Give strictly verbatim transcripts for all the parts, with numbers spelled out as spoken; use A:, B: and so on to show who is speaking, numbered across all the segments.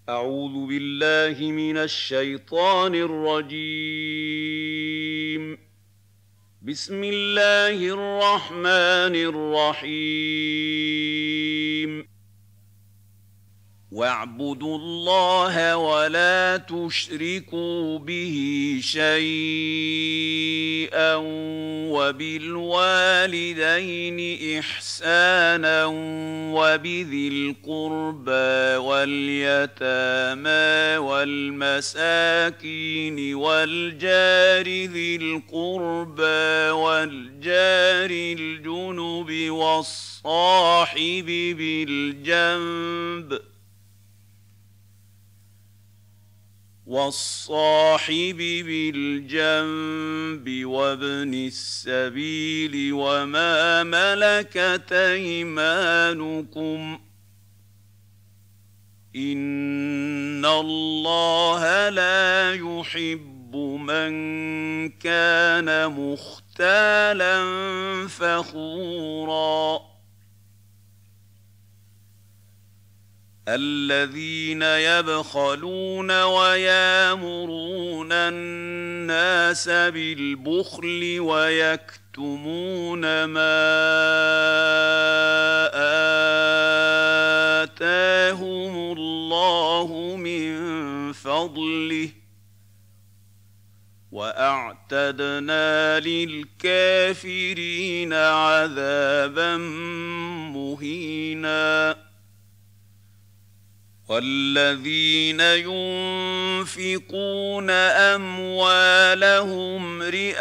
A: أعوذ بالله من الشيطان الرجيم. بسم الله الرحمن الرحيم. واعبدوا الله ولا تشركوا به شيئا وبالوالدين إحسانا وبذي القربى واليتامى والمساكين والجار ذي القربى والجار الجنب والصاحب بالجنب والصاحب بالجنب وابن السبيل وما ملكت أيمانكم إن الله لا يحب من كان مختالا فخورا. الذين يبخلون ويامرون الناس بالبخل ويكتمون ما آتاهم الله من فضله وأعتدنا للكافرين عذابا مهينا. والذين ينفقون أموالهم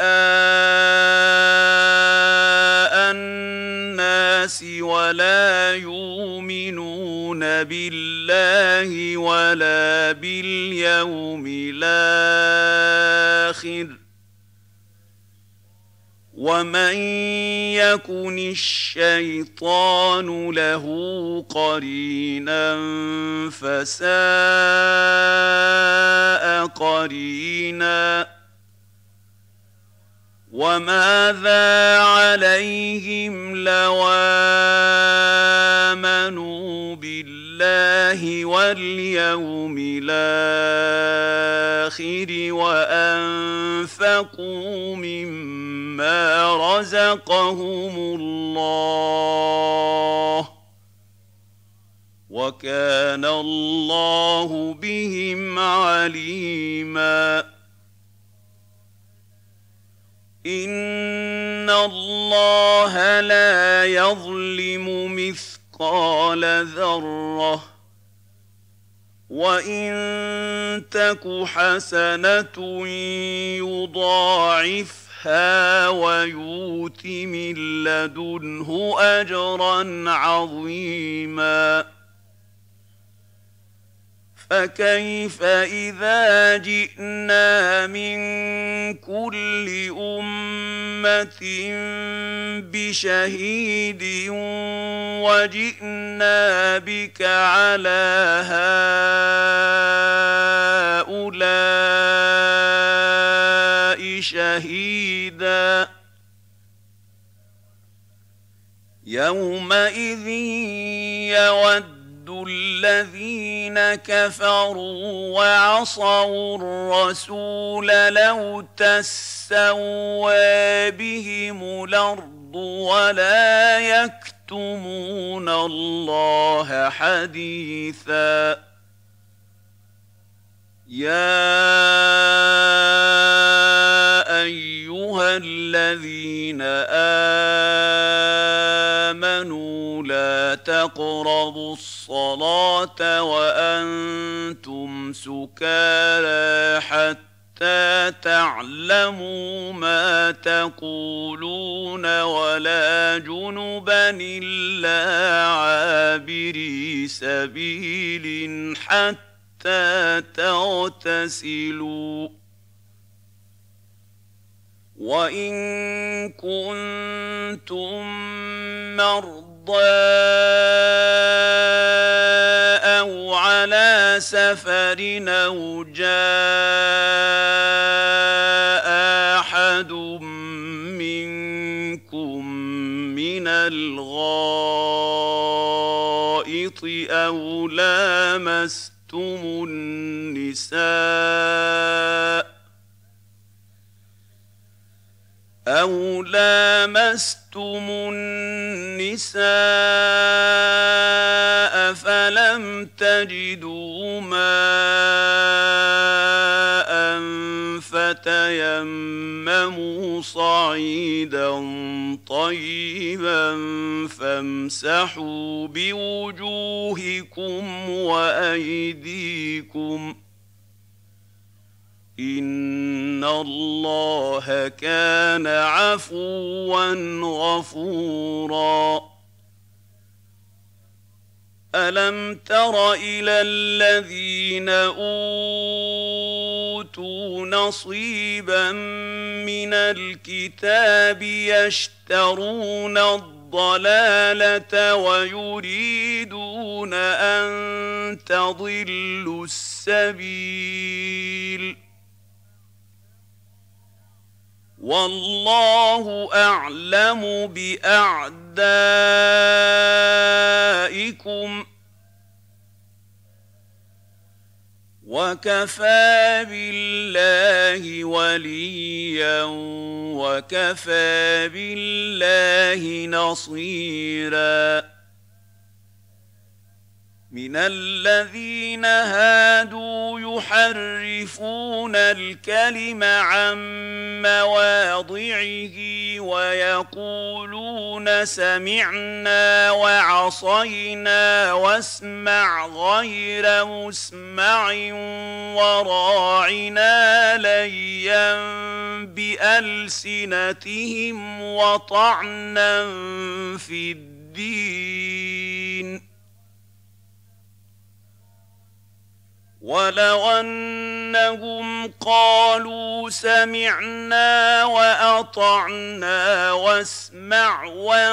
A: رئاء الناس ولا يؤمنون بالله ولا باليوم الآخر ومن يكن الشيطان له قرينا فساء قرينا. وماذا عليهم لو آمنوا بالله واليوم الآخر وأنفقوا مما رزقهم الله وكان الله بهم عليما. إن الله لا يظلم مثقال ذرة وإن تك حسنة يضاعفها ويؤت من لدنه أجرا عظيما. فكيف إذا جئنا من كل أمة بشهيد وجئنا بك على هؤلاء شهيدا. يومئذ يود الذين كفروا وعصوا الرسول لو تسوى بهم الأرض ولا يكتمون الله حديثا. يا أيها الذين آمنوا لا تقربوا الصلاة وأنتم سكارى حتى تعلموا ما تقولون ولا جنبا إلا عابري سبيل حتى تغتسلوا. وإن كنتم مرضى أو على سفر أو جاء أحد منكم من الغائط أو لامستم النساء أو لامستم النساء فلم تجدوا ماء فتيمموا صعيدا طيبا فامسحوا بوجوهكم وأيديكم إن الله كان عفوا غفورا ألم تر إلى الذين أوتوا نصيبا من الكتاب يشترون الضلالة ويريدون أن تضلوا السبيل والله أعلم بأعدائكم وكفى بالله وليا وكفى بالله نصيرا من الذين هادوا يحرفون الكلم عن مواضعه ويقولون سمعنا وعصينا واسمع غير مسمع وراعنا ليا بألسنتهم وطعنا في الدين ولو أنهم قالوا سمعنا وأطعنا واسمع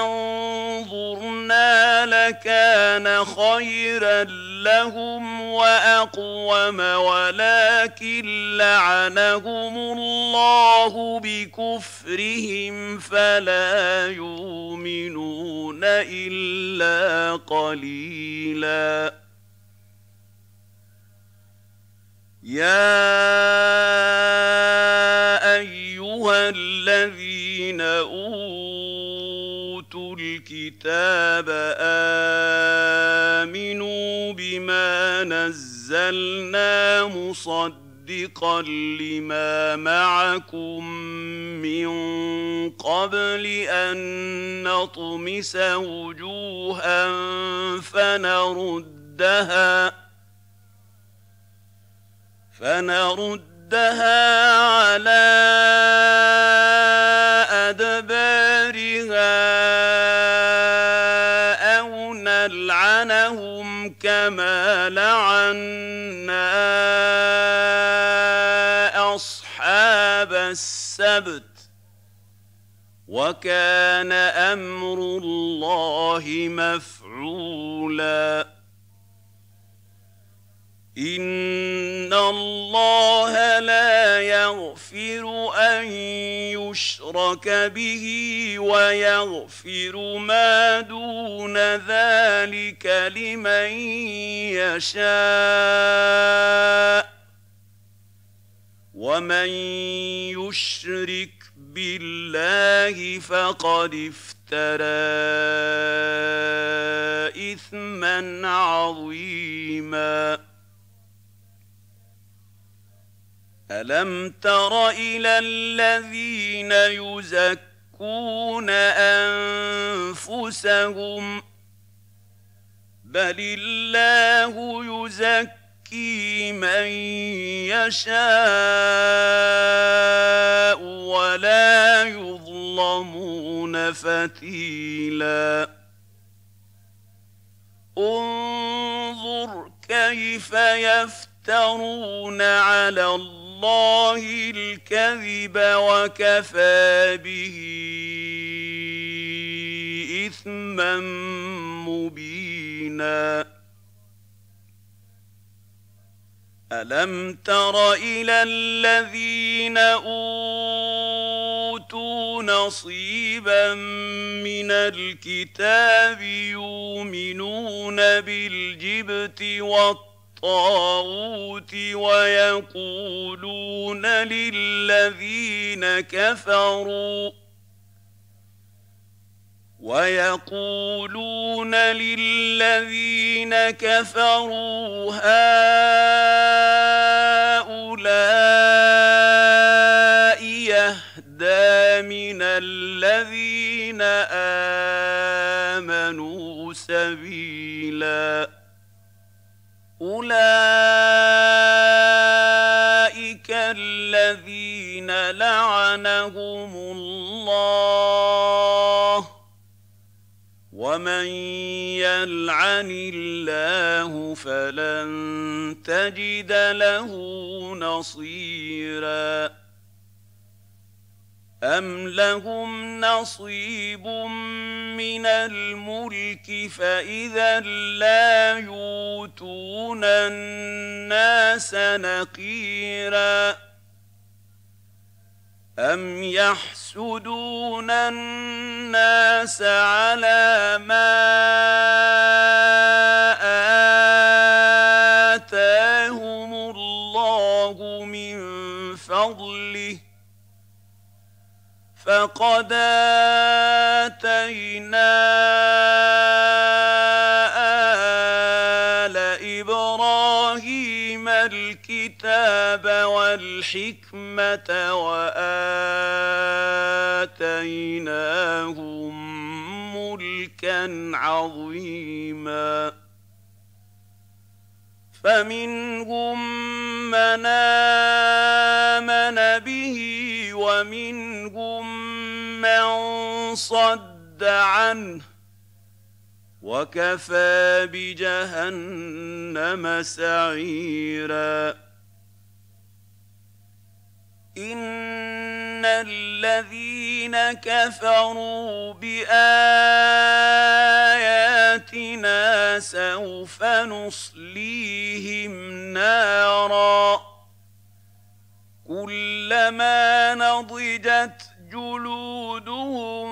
A: وانظرنا لكان خيرا لهم وأقوم ولكن لعنهم الله بكفرهم فلا يؤمنون إلا قليلاً يا أيها الذين أوتوا الكتاب آمنوا بما نزلنا مصدقا لما معكم من قبل أن نطمس وجوها فنردها فنردها على أدبارها أو نلعنهم كما لعنا أصحاب السبت وكان أمر الله مفعولا إن الله لا يغفر أن يشرك به ويغفر ما دون ذلك لمن يشاء ومن يشرك بالله فقد افترى إثما عظيما ألم تر إلى الذين يزكون أنفسهم بل الله يزكي من يشاء ولا يظلمون فتيلا انظر كيف يفترون على الله الله الكذب وكفى به إثما مبينا ألم تر إلى الذين أوتوا نصيبا من الكتاب يؤمنون بالجبت والطاغوت الطاغوت ويقولون للذين كفروا ويقولون للذين كفروا هؤلاء يهدى من الذين آمنوا سبيلا أولئك الذين لعنهم الله ومن يلعن الله فلن تجد له نصيرا أم لهم نصيب من الملك فإذا لا يؤتون الناس نقيرا أم يحسدون الناس على ما آتاهم الله من فضله فقد آتينا آل إبراهيم الكتاب والحكمة وآتيناهم ملكا عظيما فمنهم من آمن به ومنهم من صد عنه وكفى بجهنم سعيرا إن الذين كفروا بآياتنا سوف نصليهم نارا كلما نضجت جلودهم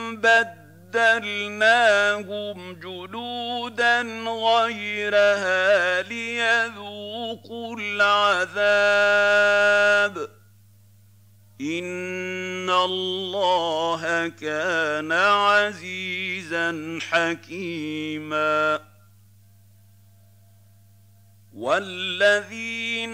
A: بدلناهم جلودا غيرها ليذوقوا العذاب إن الله كان عزيزا حكيما والذين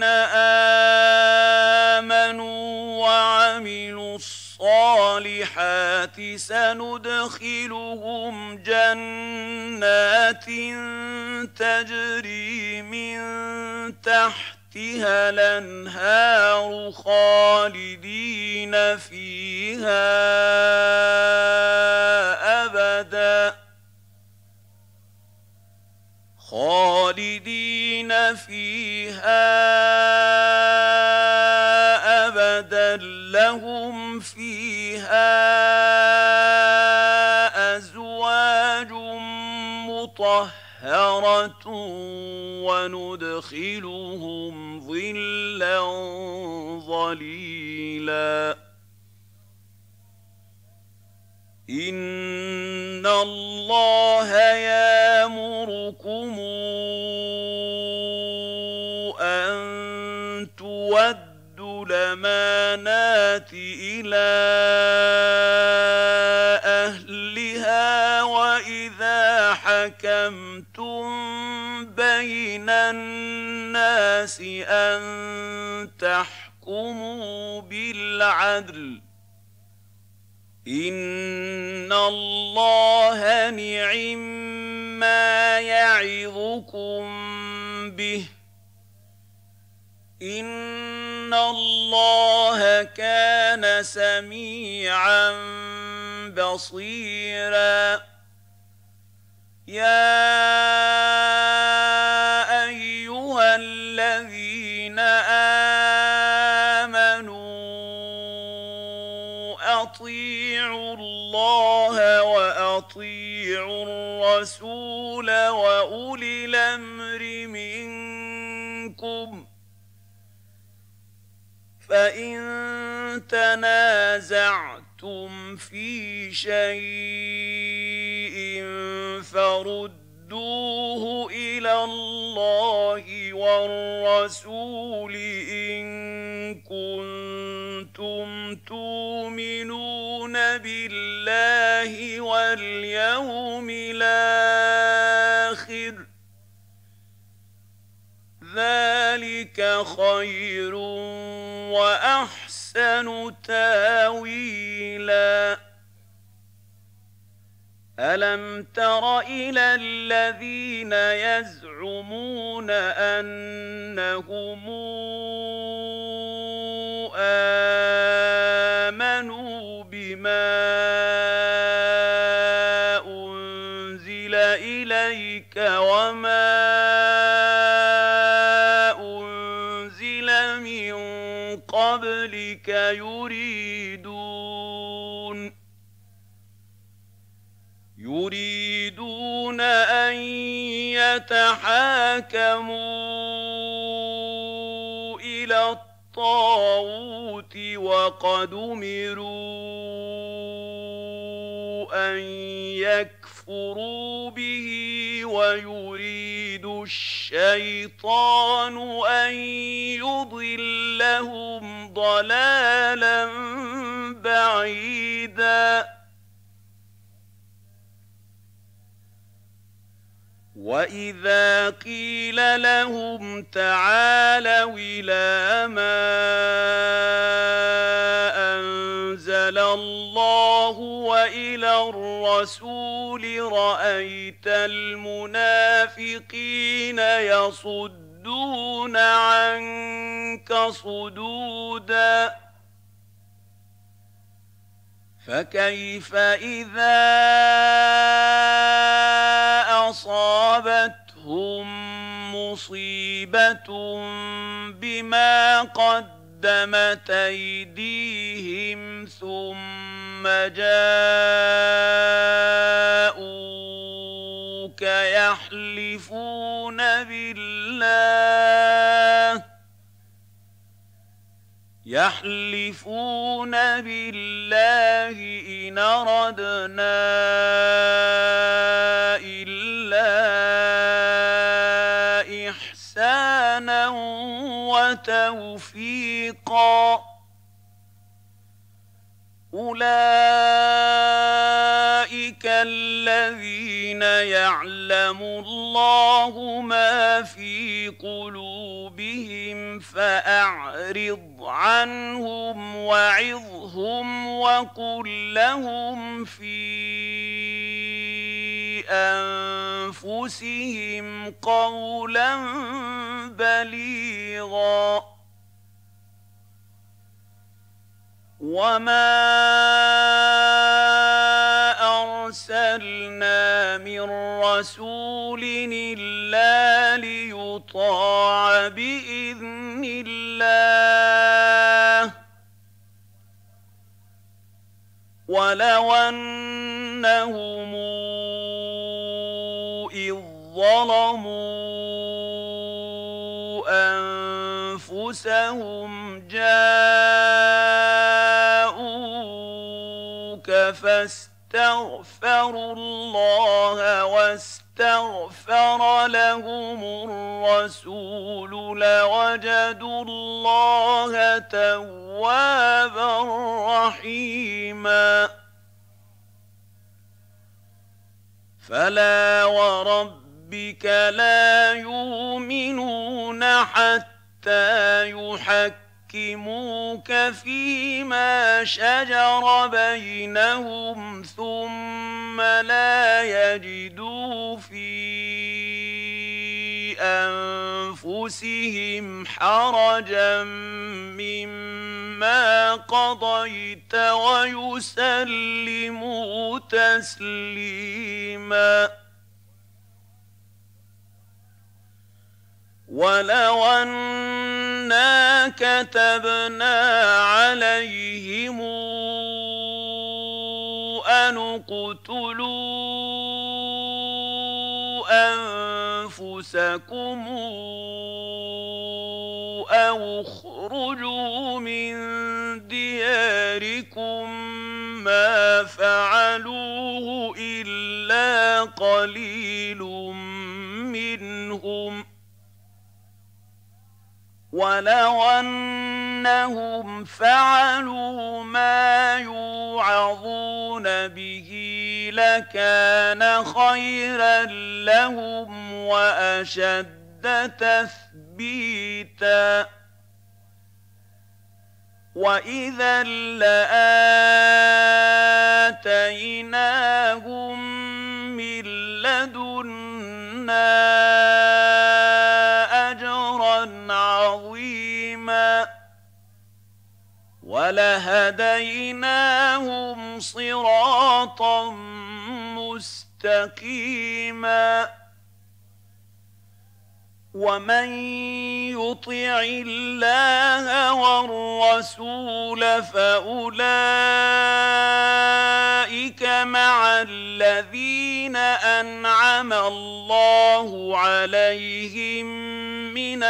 A: آمنوا وعملوا الصالحات سندخلهم جنات تجري من تحتها الأنهار خالدين فيها أبدا خالدين فيها أبدا لهم فيها أزواج مطهرة وندخلهم ظلا ظليلا إن الله يأمركم أن تودوا الأمانات إلى أهلها وإذا حكمتم بين الناس أن تحكموا بالعدل إن الله نعما يعظكم به إن الله كان سميعا بصيرا يا أيها الذين آمنوا أطيعوا الله وأطيعوا الرسول وأولي الأمر منكم فإن تنازعتم في شيء فردوه فردوه إلى الله والرسول إن كنتم تؤمنون بالله واليوم الآخر ذلك خير وأحسن تاويلا. ألم تر إلى الذين يزعمون أنهم آمنوا بما أنزل إليك وما أنزل من قبلك يريدون يريدون أن يتحاكموا إلى الطاغوت وقد أمروا أن يكفروا به ويريد الشيطان أن يضلهم ضلالا بعيدا. وَإِذَا قِيلَ لَهُمْ تَعَالَوْا إِلَىٰ مَا أَنزَلَ اللَّهُ وَإِلَى الرَّسُولِ رَأَيْتَ الْمُنَافِقِينَ يَصُدُّونَ عَنكَ صُدُودًا. فكيف إذا أصابتهم مصيبة بما قدمت أيديهم ثم جاءوك يحلفون بالله يحلفون بالله إن أردنا إلا إحسانا وتوفيقا. أولئك الذين يعلم الله ما في قلوبهم فأعرض عنهم وعظهم وقل لهم في أنفسهم قولا بليغا. وما أرسلنا من رسول إلا ليطاع بإذن الله ولو أنهم إذ ظلموا أنفسهم جاءوك فاستغفروا الله واستغفر لهم الرسول لوجدوا الله توابا رحيما. فلا وربك لا يؤمنون حتى يحكموك فيما شجر بينهم ثم لا يجدوا في أنفسهم حرجا مما قضيت ويسلموا تسليما. ولو أنا كتبنا عليهم أن اقتلوا أنفسكم أو اخرجوا من دياركم ما فعلوه إلا قليل ولو أنهم فعلوا ما يوعظون به لكان خيرا لهم وأشد تثبيتا وإذا لآتيناهم من لدنا أجرا عظيما ولهديناهم صراطا مستقيما ومن يطع الله والرسول فأولئك مع الذين أنعم الله عليهم من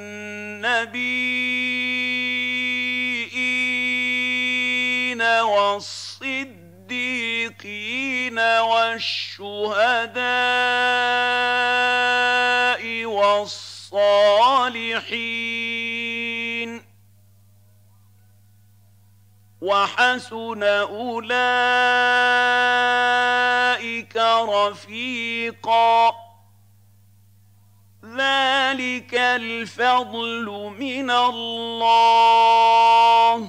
A: النبيين والصديقين والشهداء والصالحين وحسن أولئك رفيقا ذلك الفضل من الله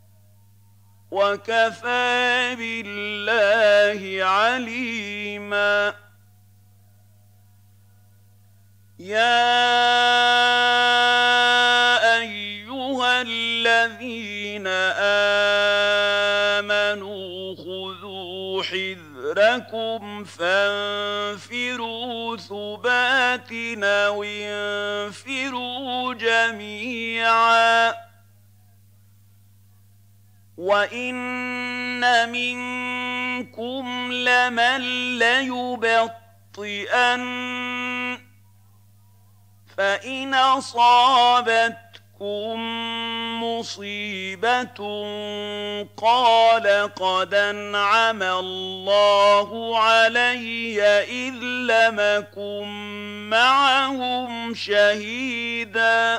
A: وكفى بالله عليما يا أيها الذين آمنوا خذوا حذركم فانفروا ثبات أو انفروا جميعا وإن منكم لمن ليبطئن فإن أصابتكم مصيبة قال قد أنعم الله علي إذ لم أكن معهم شهيدا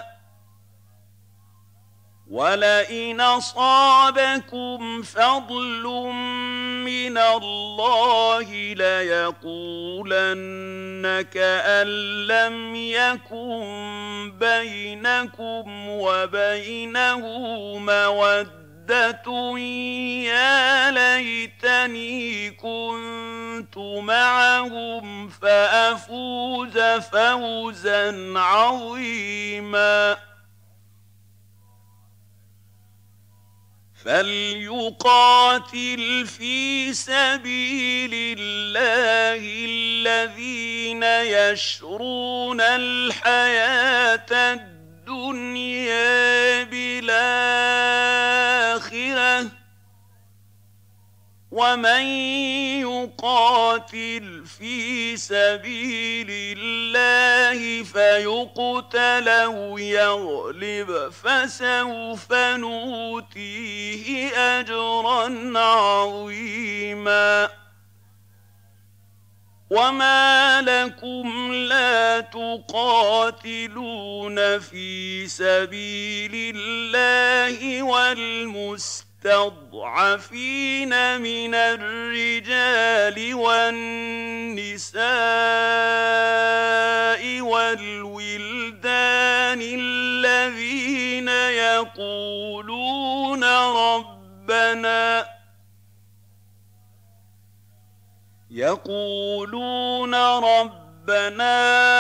A: ولئن أصابكم فضل من الله ليقولن كأن لم يكن بينكم وبينه مودة يا ليتني كنت معهم فأفوز فوزا عظيما فليقاتل في سبيل الله الذين يشرون الحياة الدنيا بالآخرة ومن يقاتل في سبيل الله فيقتل أو يغلب فسوف نؤتيه أجرا عظيما وما لكم لا تقاتلون في سبيل الله والمسلمين المستضعفين من الرجال والنساء والولدان الذين يقولون ربنا يقولون ربنا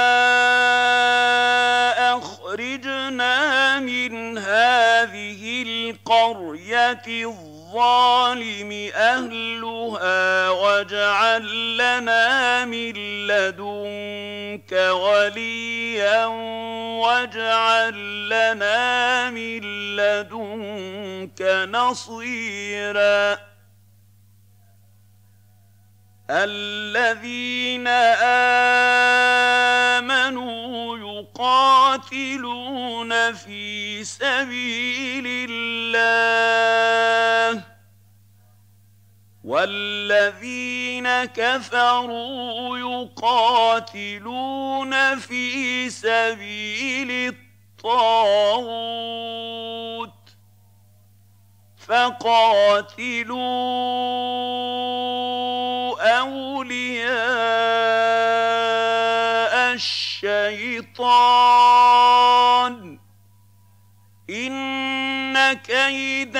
A: أخرجنا من هذه القرية الظالم أهلها واجعل لنا من لدنك وليا واجعل لنا من لدنك نصيرا الذين آمنوا يقاتلون في سبيل الله والذين كفروا يقاتلون في سبيل الطاغوت فقاتلوا أولياء الشيطان إن كيد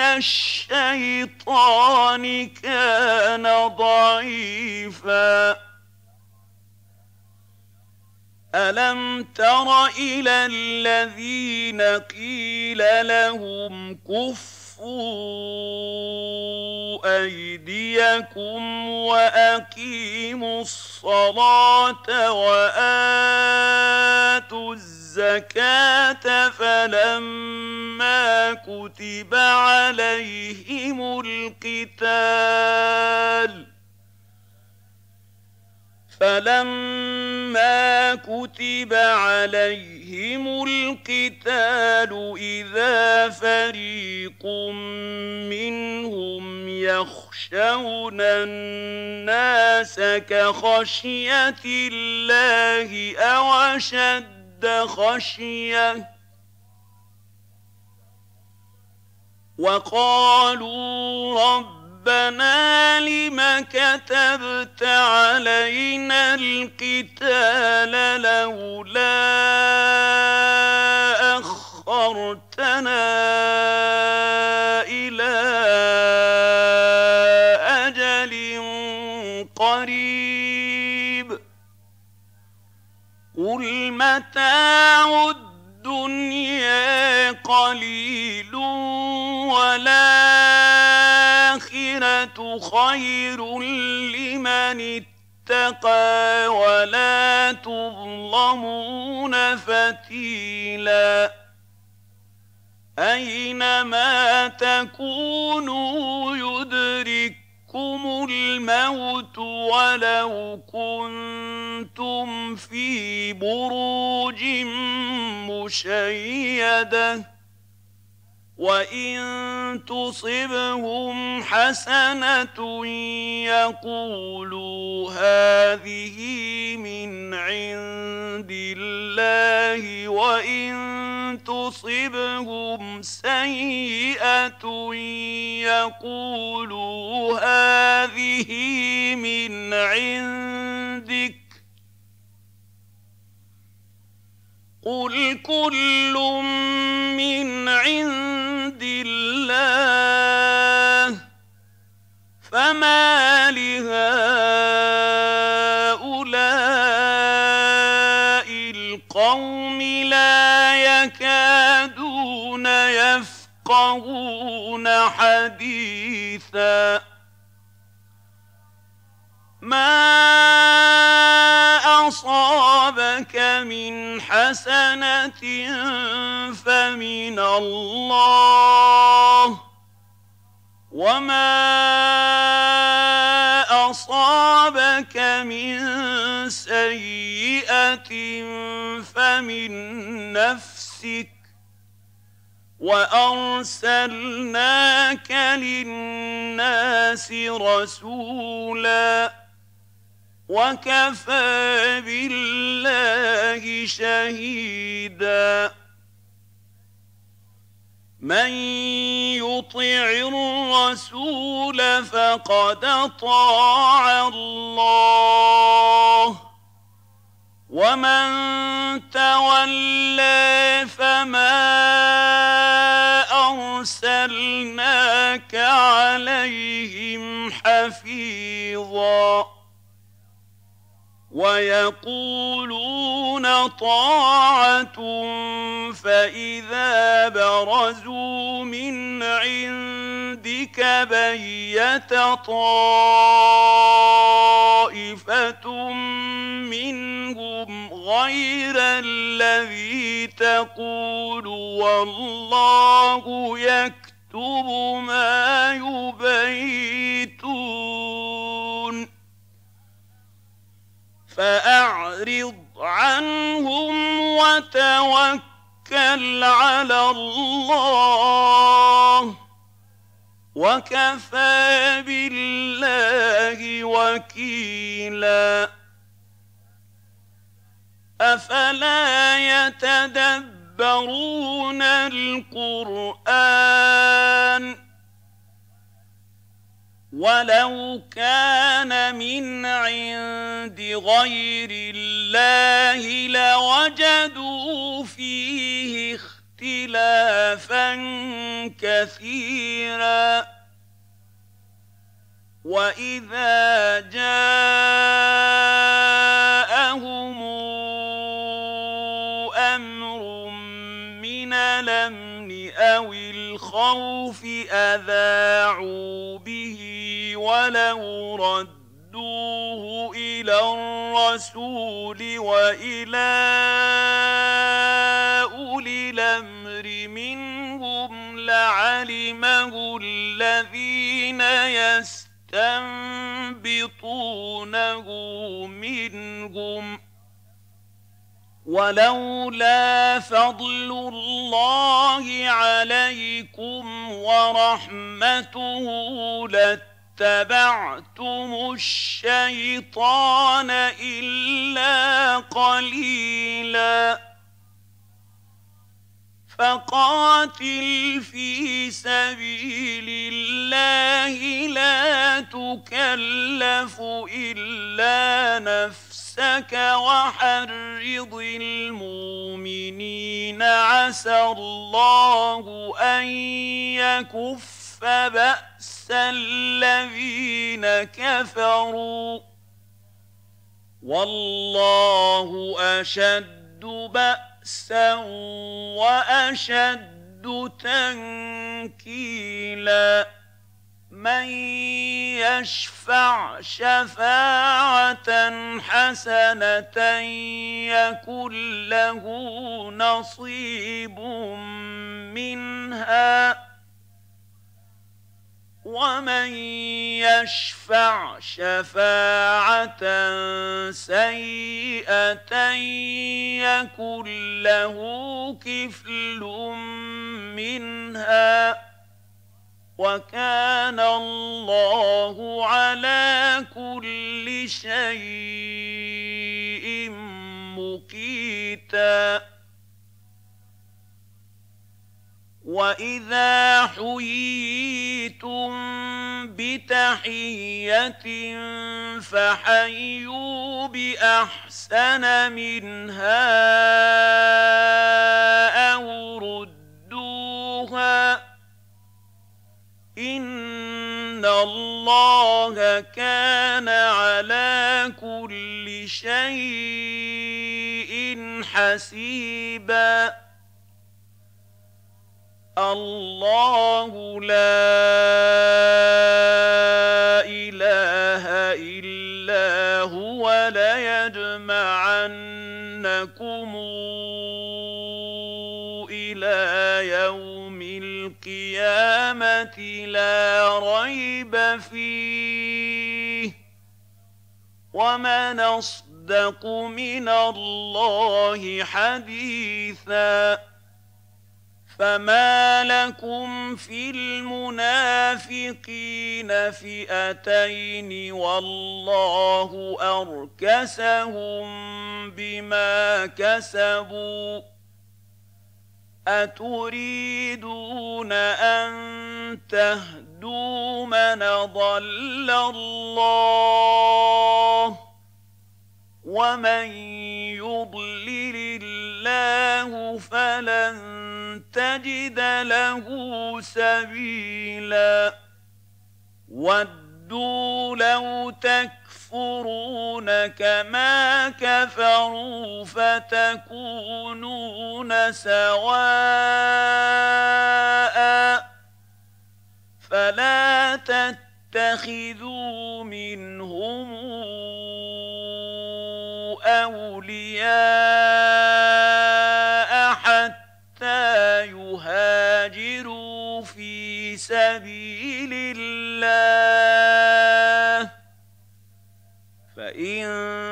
A: الشيطان كان ضعيفا ألم تر إلى الذين قيل لهم كفوا أيديكم وأقيموا الصلاة وآتوا الزكاة فلما كتب عليهم القتال فلما كتب عليهم القتال إذا فريق منهم يخشون الناس كخشية الله أو أشد خشية وقالوا رب ربنا لم كتبت علينا القتال لولا أخرتنا إلى أجل قريب قل متاع الدنيا قليل والآخرة خير لمن اتقى ولا تظلمون فتيلا أينما تكونوا يدرككم الموت ولو كنتم في بروج مشيدة وإن تصبهم حسنة يقولوا هذه من عند الله وإن تصبهم سيئة يقولوا هذه من عندك قل كل من عند الله فما لهؤلاء القوم لا يكادون يفقهون حديثا ما أصابك من حسنة فمن الله وما أصابك من سيئة فمن نفسك وأرسلناك للناس رسولا وكفى بالله شهيدا من يطع الرسول فقد أطاع الله ومن تولى فما أرسلناك عليهم حفيظا ويقولون طاعة فإذا برزوا من عندك بيت طائفة منهم غير الذي تقول والله يكتب ما يبيتون فأعرض عنهم وتوكل على الله وكفى بالله وكيلا أفلا يتدبرون يدبرون القرآن ولو كان من عند غير الله لوجدوا فيه اختلافا كثيرا وإذا جاءهم أمر من الأمن أو الخوف أذاعوا به ولو ردوه إلى الرسول وإلى أولي الأمر منهم لعلمه الذين يستنبطونه منهم ولولا فضل الله عليكم ورحمته لاتبعتم الشيطان إلا قليلا فقاتل في سبيل الله لا تكلف إلا نفسك وحرض المؤمنين عسى الله أن يكف بأس الذين كفروا والله أشد بأسا وأشد تنكيلا من يشفع شفاعة حسنة يكن له نصيب منها ومن يشفع شفاعة سيئة يكن له كفل منها وكان الله على كل شيء مقيتا وإذا حييتم بتحية فحيوا بأحسن منها أو ردوها إن الله كان على كل شيء حسيبا الله لا إله إلا هو ليجمعنكم إلى يوم القيامة لا ريب فيه ومن أصدق من الله حديثا فما لكم في المنافقين فئتين والله أركسهم بما كسبوا أتريدون أن تهدوا من ضل الله ومن يضلل الله فلن تجد له سبيلا ودوا لو تكفرون كما كفروا فتكونون سواء فلا تتخذوا منهم أولياء حتى يهاجروا في سبيل الله فإن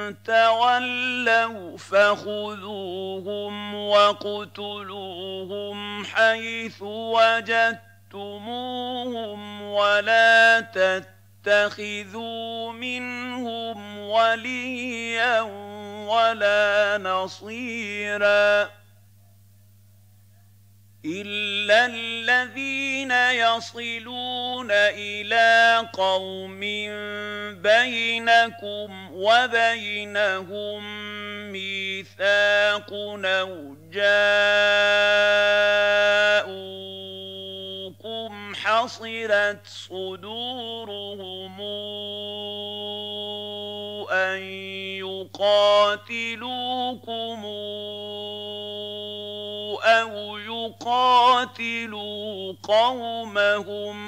A: تولوا فخذوهم واقتلوهم حيث وجدتموهم ولا تتخذوا منهم وليا ولا نصيرا إلا الذين يصلون إلى قوم بينكم وبينهم ميثاق أو جاءوكم حصرت صدورهم أن يقاتلوكم أو يقاتلوا قومهم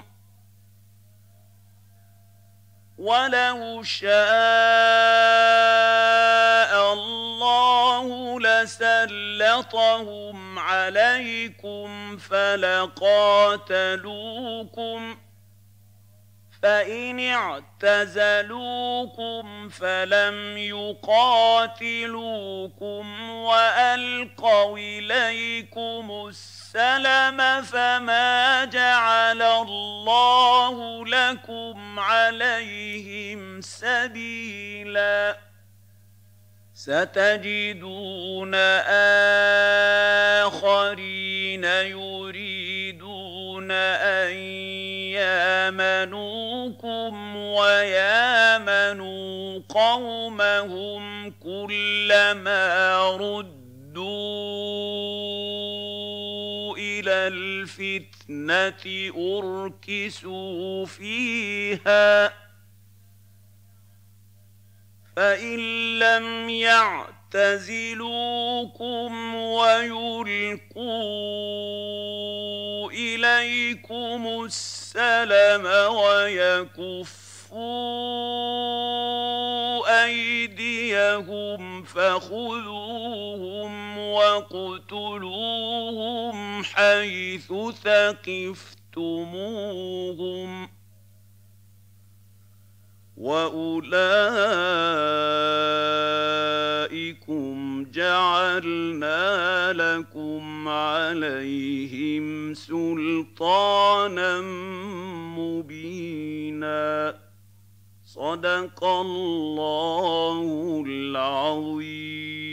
A: ولو شاء الله لسلطهم عليكم فلقاتلوكم فإن اعتزلوكم فلم يقاتلوكم وألقوا إليكم السلم فما جعل الله لكم عليهم سبيلا ستجدون آخرين يريدون أن يامنوكم ويامنوا قومهم كلما ردوا إلى الفتنة أركسوا فيها فإن لم يعتزلوكم ويلقوا إليكم السلم ويكفوا أيديهم فخذوهم واقتلوهم حيث ثقفتموهم وأولئكم جعلنا لكم عليهم سلطانا مبينا صدق الله العظيم.